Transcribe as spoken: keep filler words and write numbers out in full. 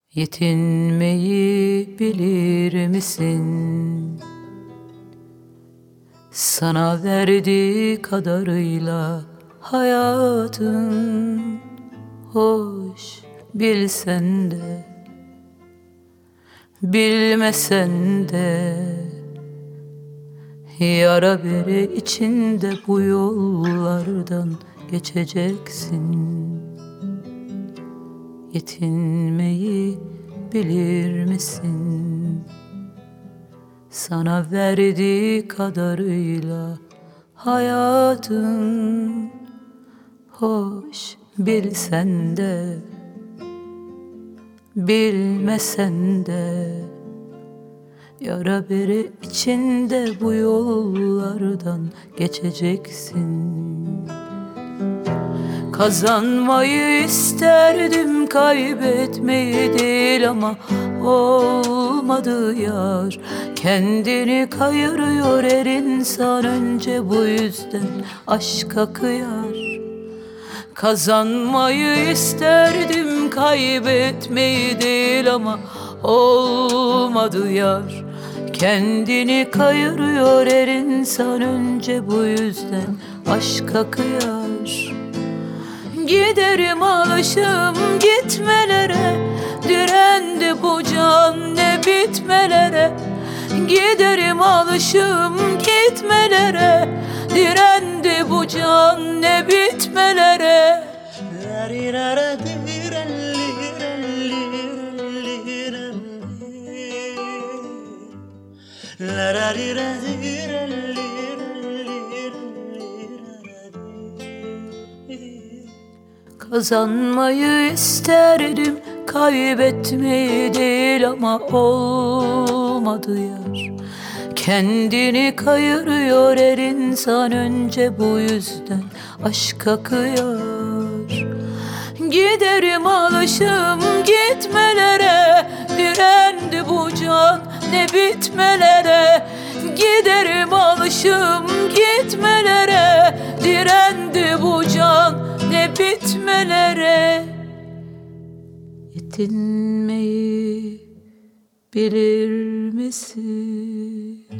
Yetinmeyi bilir misin? Sana verdiği kadarıyla hayatın hoş, bilsen de bilmesen de yara bere içinde bu yollardan geçeceksin. Yetinmeyi bilir misin? Sana verdiği kadarıyla hayatın hoş, bilsen de bilmesen de yara bere içinde bu yollardan geçeceksin. Kazanmayı isterdim, kaybetmeyi değil, ama olmadı yar. Kendini kayırıyor her insan, önce bu yüzden aşka kıyar. Kazanmayı isterdim, kaybetmeyi değil, ama olmadı yar. Kendini kayırıyor her insan, önce bu yüzden aşka kıyar. Giderim alışım gitmelere, direndi bu can ne bitmelere. Giderim alışım gitmelere, direndi bu can ne bitmelere. Kazanmayı isterdim, kaybetmeyi değil, ama olmadı yar. Kendini kayırıyor her insan, önce bu yüzden aşka kıyar. Giderim alışım gitmelere, direndi bu can ne bitmelere. Giderim alışım gitmelere, direndi bu can ne bitmelere. Yetinmeyi bilir misin?